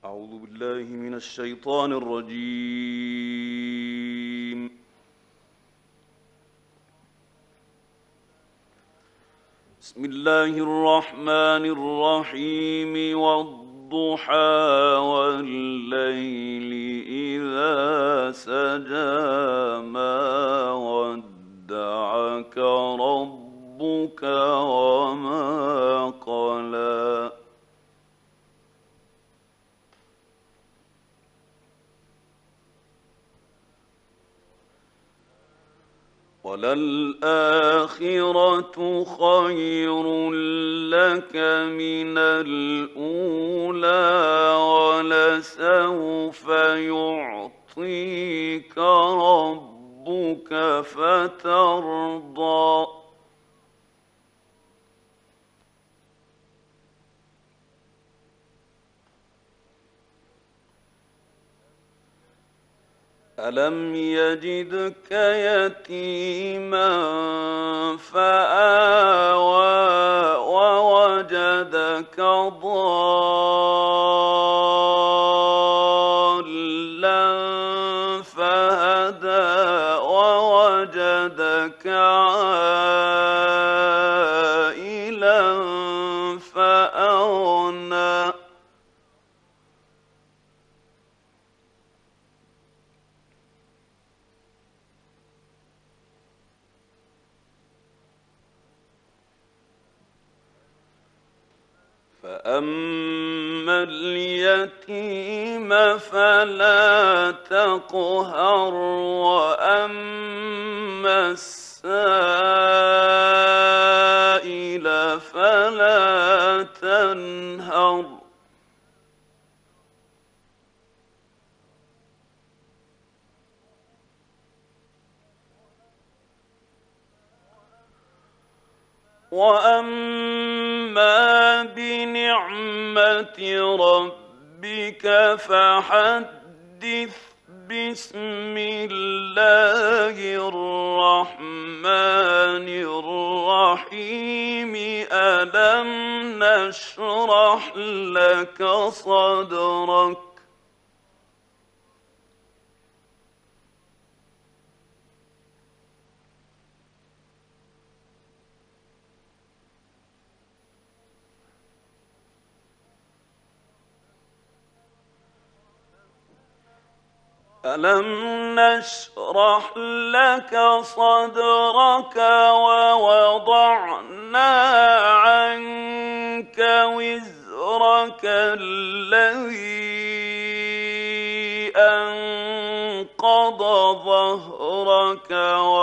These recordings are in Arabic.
أعوذ بالله من الشيطان الرجيم. بسم الله الرحمن الرحيم والضحى والليل إذا سجى ما ودعك ربك وما قلى وللآخرة خير لك من الأولى ولسوف يعطيك ربك فترضى ألم يجدك يتيما فآوى ووجدك ضالا فهدى ووجدك عائلا فأغنى فأما اليتيم فلا تقهر وأما السائل فلا تنهر وأما بنعمة ربك فحدث بسم الله الرحمن الرحيم ألم نشرح لك صدرك ألم نشرح لك صدرك ووضعنا عنك وزرك الذي أنقض ظهرك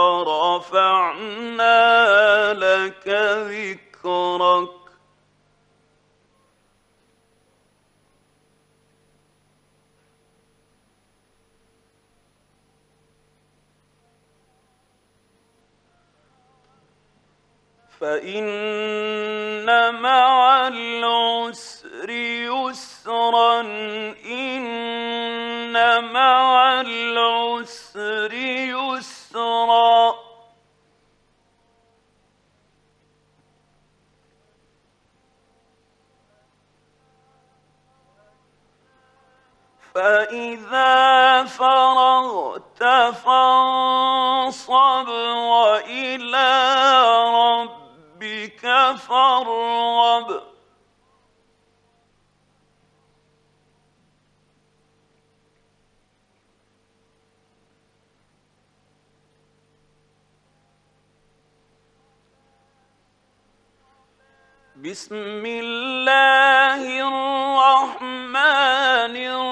ورفعنا لك ذكرك فإن مع العسر يسرا إن مع العسر يسرا فإذا فرغت فانصب وإلى ربك فارغب بسم الله الرحمن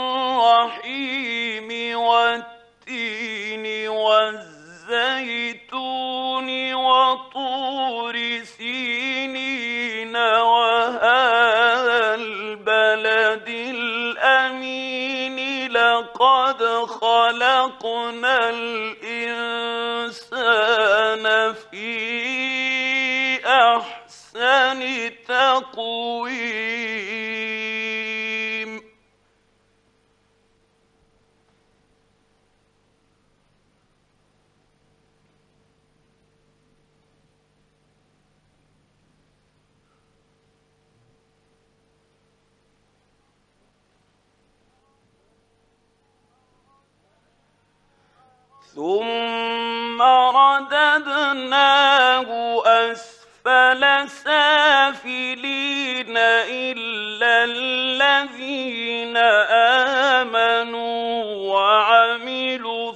الرحيم والتين والزيتون وطور سينين وهذا البلد الأمين لقد خلقنا الإنسان في أحسن تقويم ثم رددناه أسفل سافلين إلا الذين آمنوا وعملوا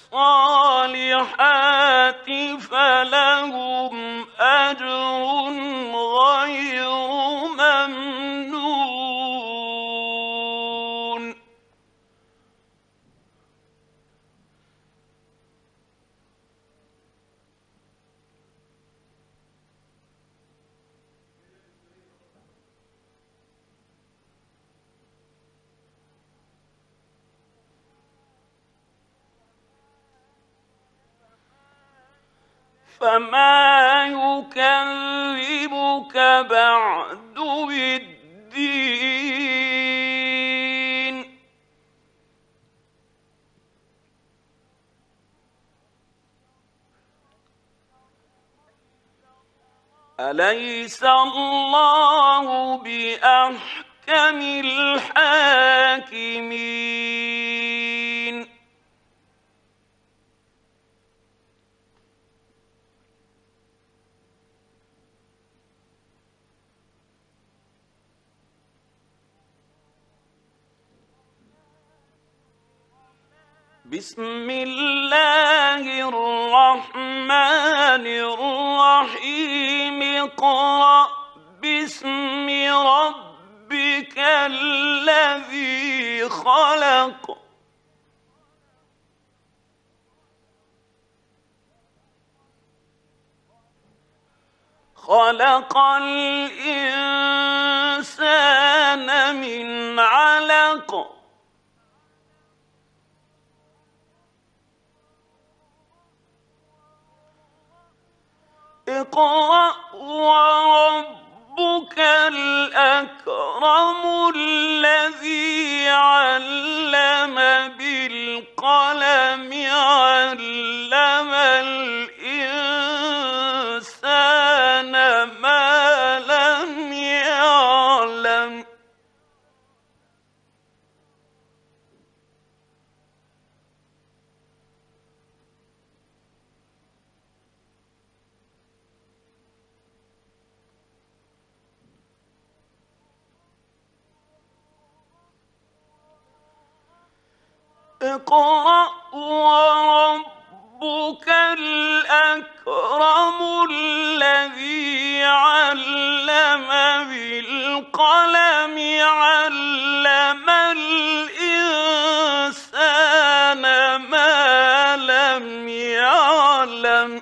الصالحات فلهم أجر غير ممنون. فما يكذبك بعد بالدين. أليس الله بأحكم الحاكمين؟ بسم الله الرحمن الرحيم. اقرأ باسم ربك الذي خلق. خلق الإنسان من علق. اقرأ وربك الأكرم الذي علم بالقلم علم الإنسان ما لم يعلم. اقرأ وربك الأكرم الذي علم بالقلم علم الإنسان ما لم يعلم.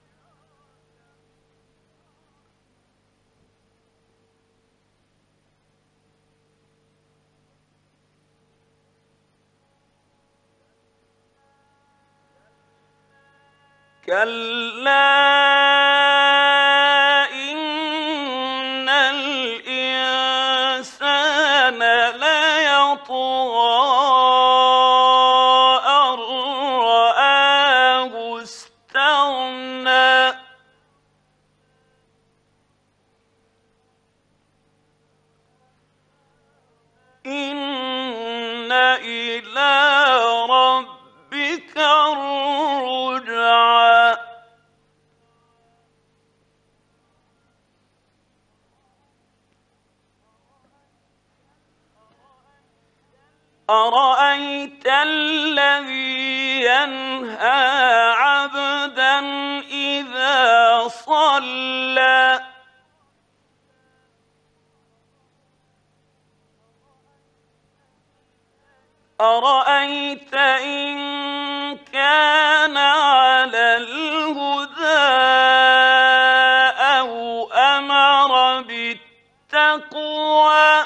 كلا إن الإنسان ليطغى أن رآه استغنى. إن إلى ربك الرجعى. أرأيت الذي ينهى عبدا إذا صلى. أرأيت إن كان على الهدى أو أمر بالتقوى.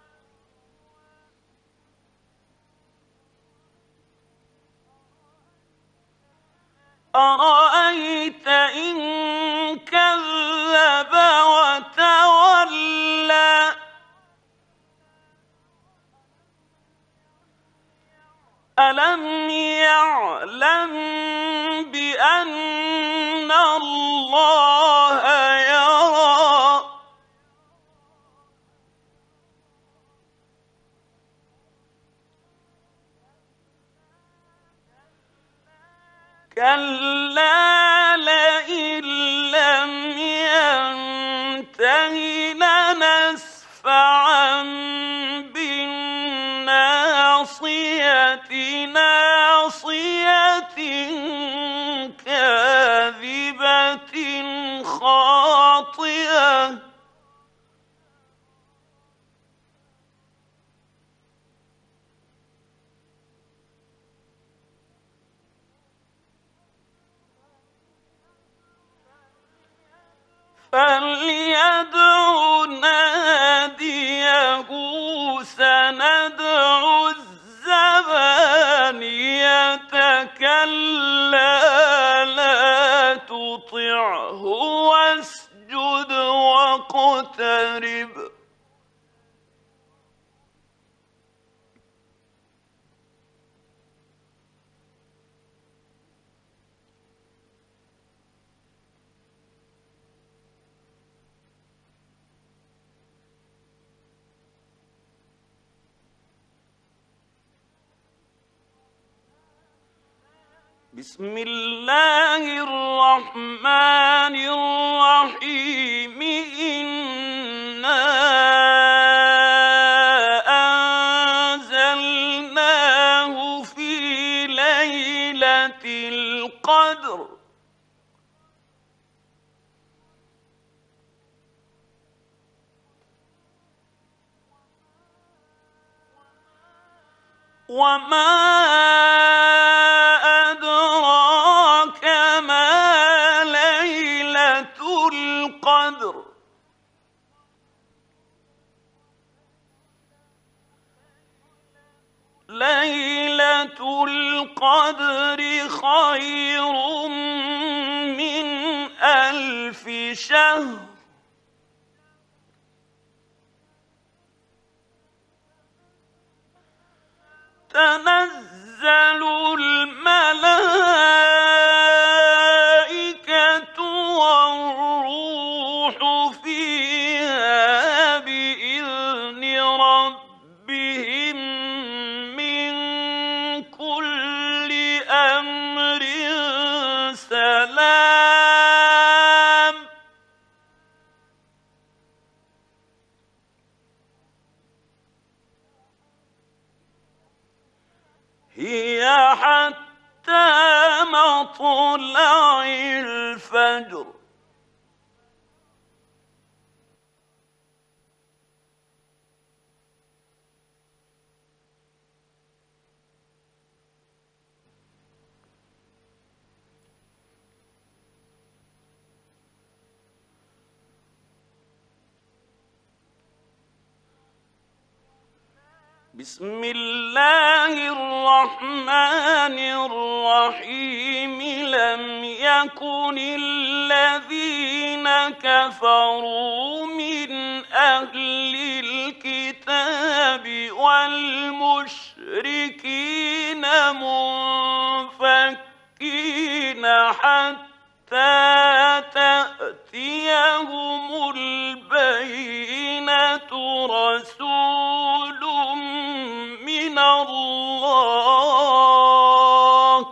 أرأيت إن كذب وتولى. ألم يعلم بأن الله يرى. كلا لئن لم ينته لنسفعا بالناصية ناصية كاذبة خاطئة فليدع ناديه سندع الزبانية كلا لا تطعه واسجد واقترب بسم الله الرحمن الرحيم إنا أنزلناه في ليلة القدر وما أدراك ما ليلة القدر ليلة القدر خير من 1000 شهر تنزل الملائكة والروح فيها بإذن ربهم من كل أمر سلام هي حتى مطلع الفجر بسم الله الرحمن الرحيم لم يكن الذين كفروا من أهل الكتاب والمشركين منفكين حتى تأتيهم البينة رسول من الله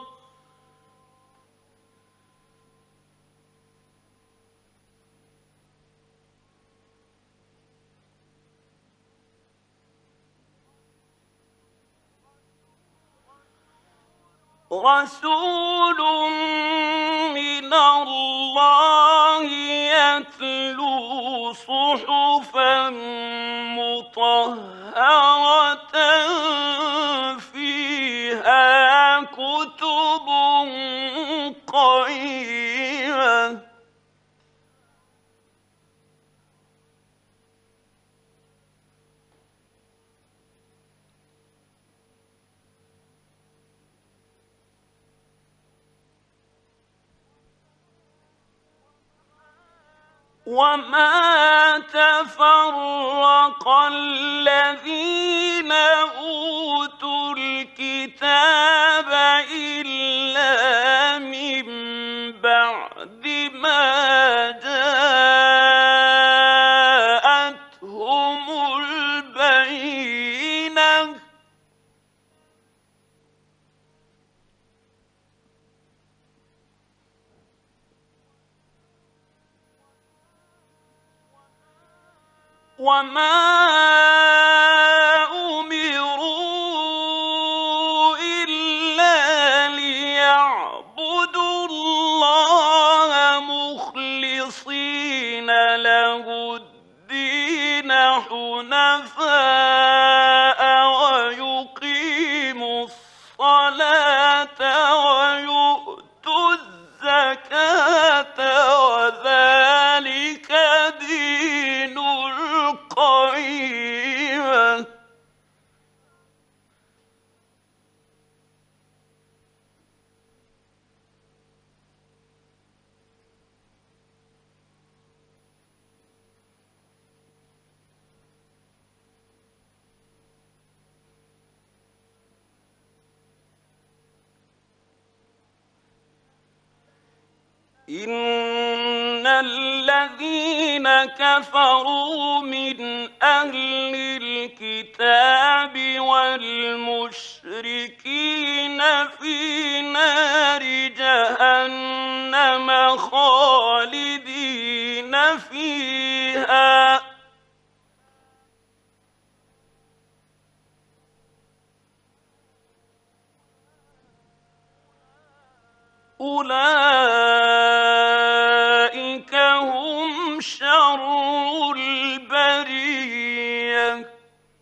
يتلو صحفا مطهرة فيها كتب قيمة وما تفرق الذين أوتوا الكتاب إلا من بعد ما جاءتهم البينة وما أمروا إلا ليعبدوا الله مخلصين له الدين حنفاء ويقيموا الصلاة ويؤتوا الزكاة وذلك دين القيمة. إن الذين كفروا من أهل الكتاب والمشركين في نار جهنم خالدين فيها أولئك هم شر البرية.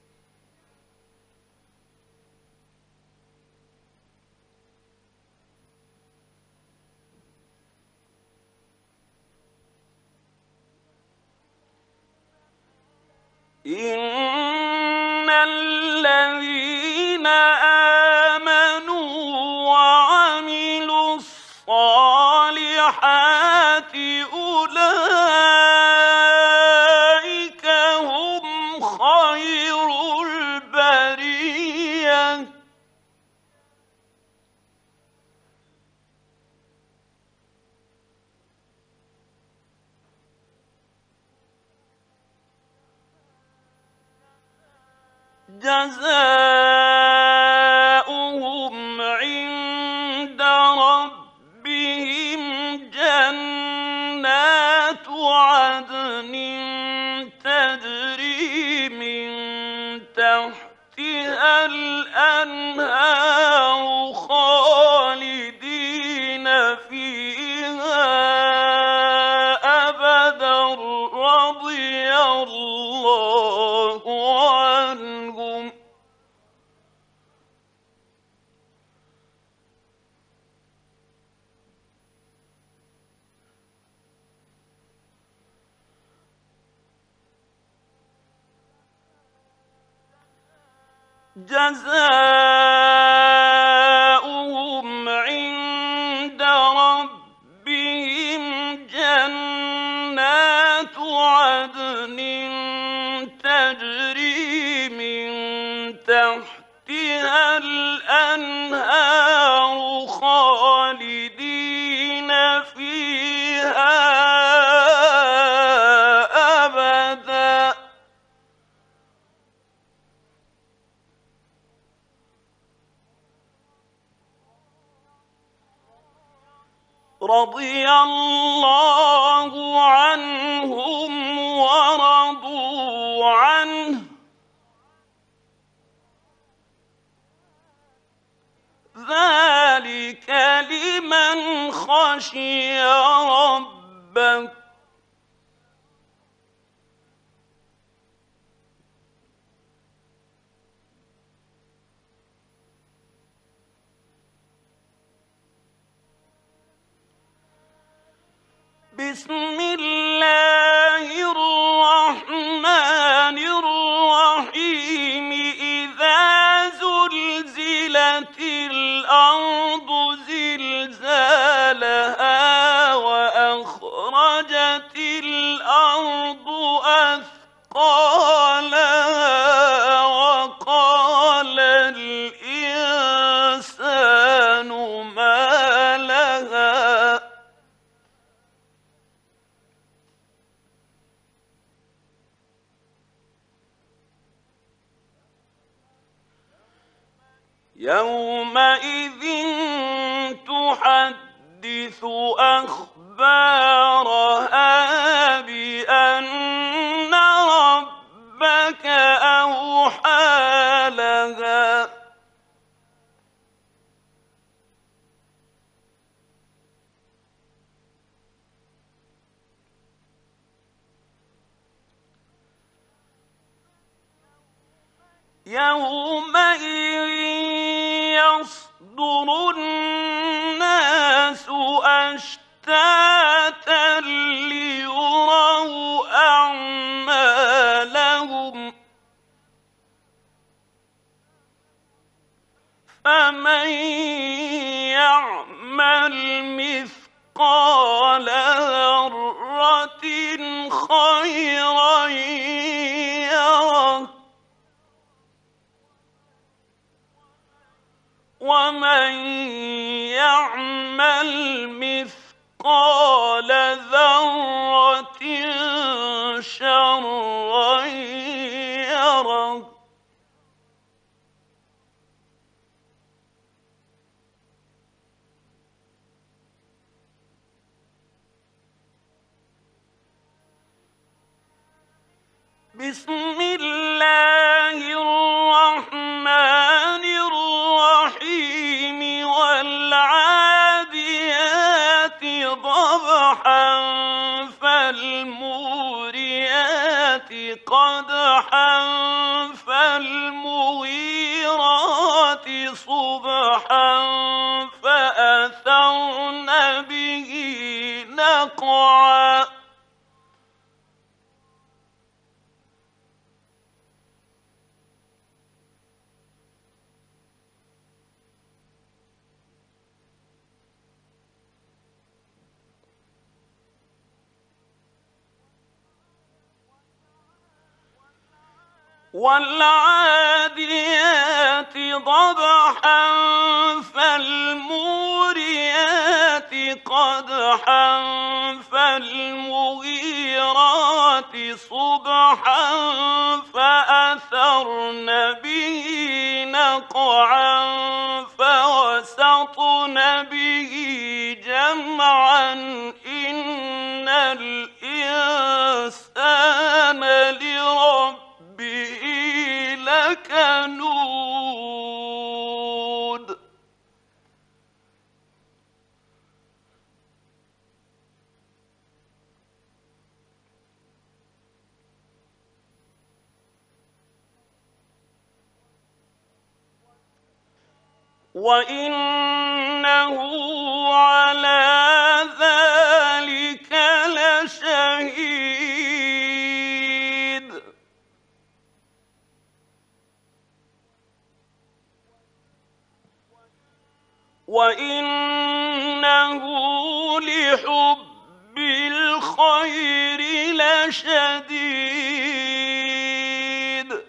إن الذين آمنوا وعملوا الصالحات أولئك هم خير البرية. جزاؤهم عند ربهم جنات عدن تجري من تحتها الأنهار خالدين فيها أبدا رضي الله عنهم جزاؤهم عند ربهم جنات عدن تجري من تحتها الأنهار خالدين فيها أبدا رضي الله عنهم ورضوا عنه ذلك لمن خشي ربه. بسم الله الرحمن الرحيم إذا زلزلت الأرض زلزالها وأخرجت الأرض أثقالها وقال الإنسان ما لها يومئذ تحدث أخبارها بأن يومئذ يصدر الناس أشتاتا ليروا أعمالهم فمن يعمل مثقال ذرة خيرا يره ومن يعمل مثقال ذرة شرا يره بسم الله الرحمن الرحيم والعاديات ضبحا فالموريات قدحا فالمغيرات صبحا فأثرن به نقعا والعاديات ضبحا فالموريات قدحا فالمغيرات صبحا فأثرن به نقعا فوسطن به جمعا إن الإنسان لربه لكنود وإنه على ذلك لشهيد وإنه لحب الخير لشديد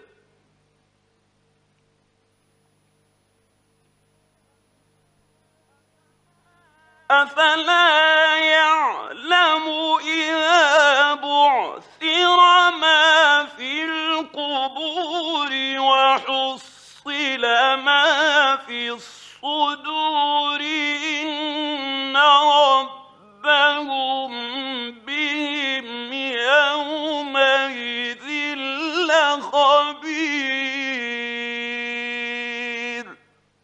أفلا يعلم إذا بعثر ما في القبور وحصل ما في الصدور إن ربهم بهم يومئذ لخبير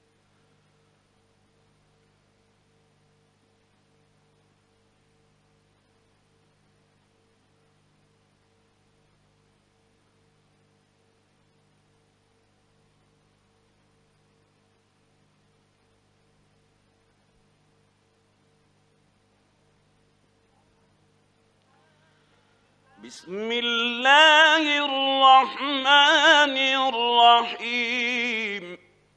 بسم الله الرحمن الرحيم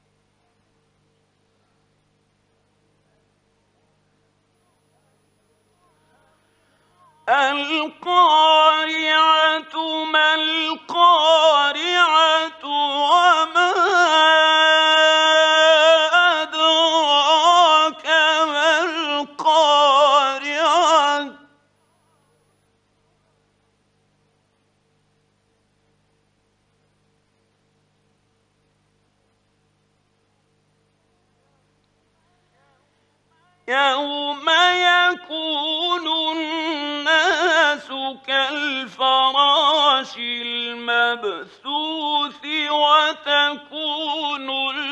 القارعة ما القارعة وما أدراك ما القارعة يوم يكون الناس كالفراش المبثوث وتكون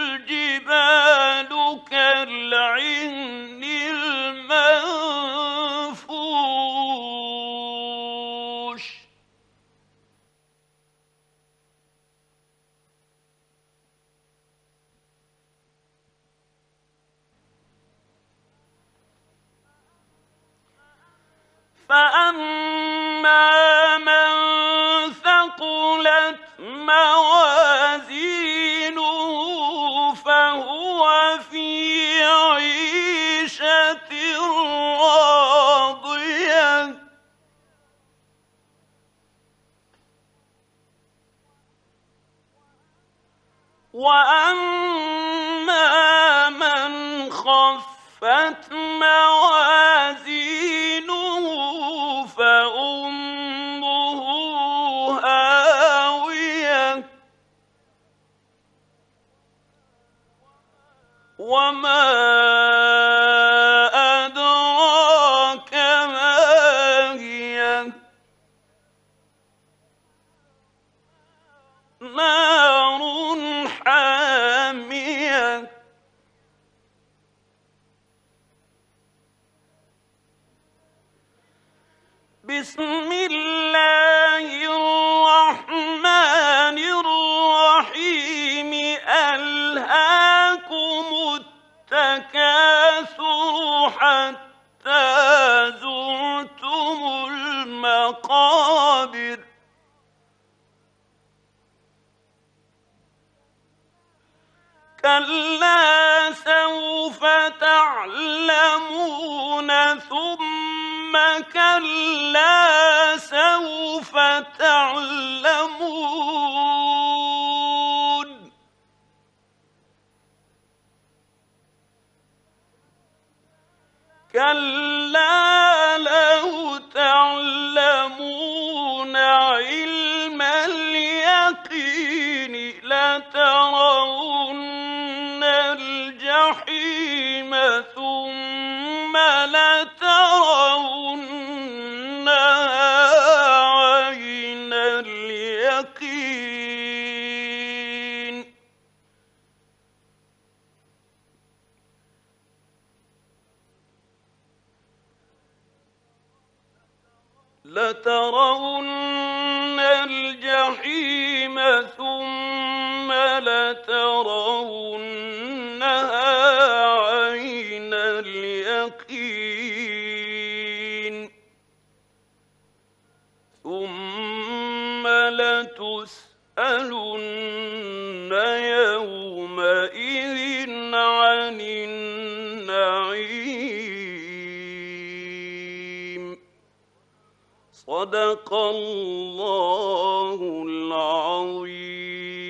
الجبال كالعهن المنفوش فأما من ثقلت موازينه فهو في عيشة راضية وأما من خفت موازينه فأمه هاوية وما أدراك ما هي نار حامية بسم الله الرحمن الرحيم ألهاكم التكاثر حتى زرتم المقابر كلا سوف تعلمون ثم كلا سوف تعلمون كلا لو تعلمون علم اليقين لترون الجحيم ثم لترونها عين اليقين لترون الجحيم ثم لترونها عين اليقين ثم لتسألن يومئذ عن النعيم صدق الله العظيم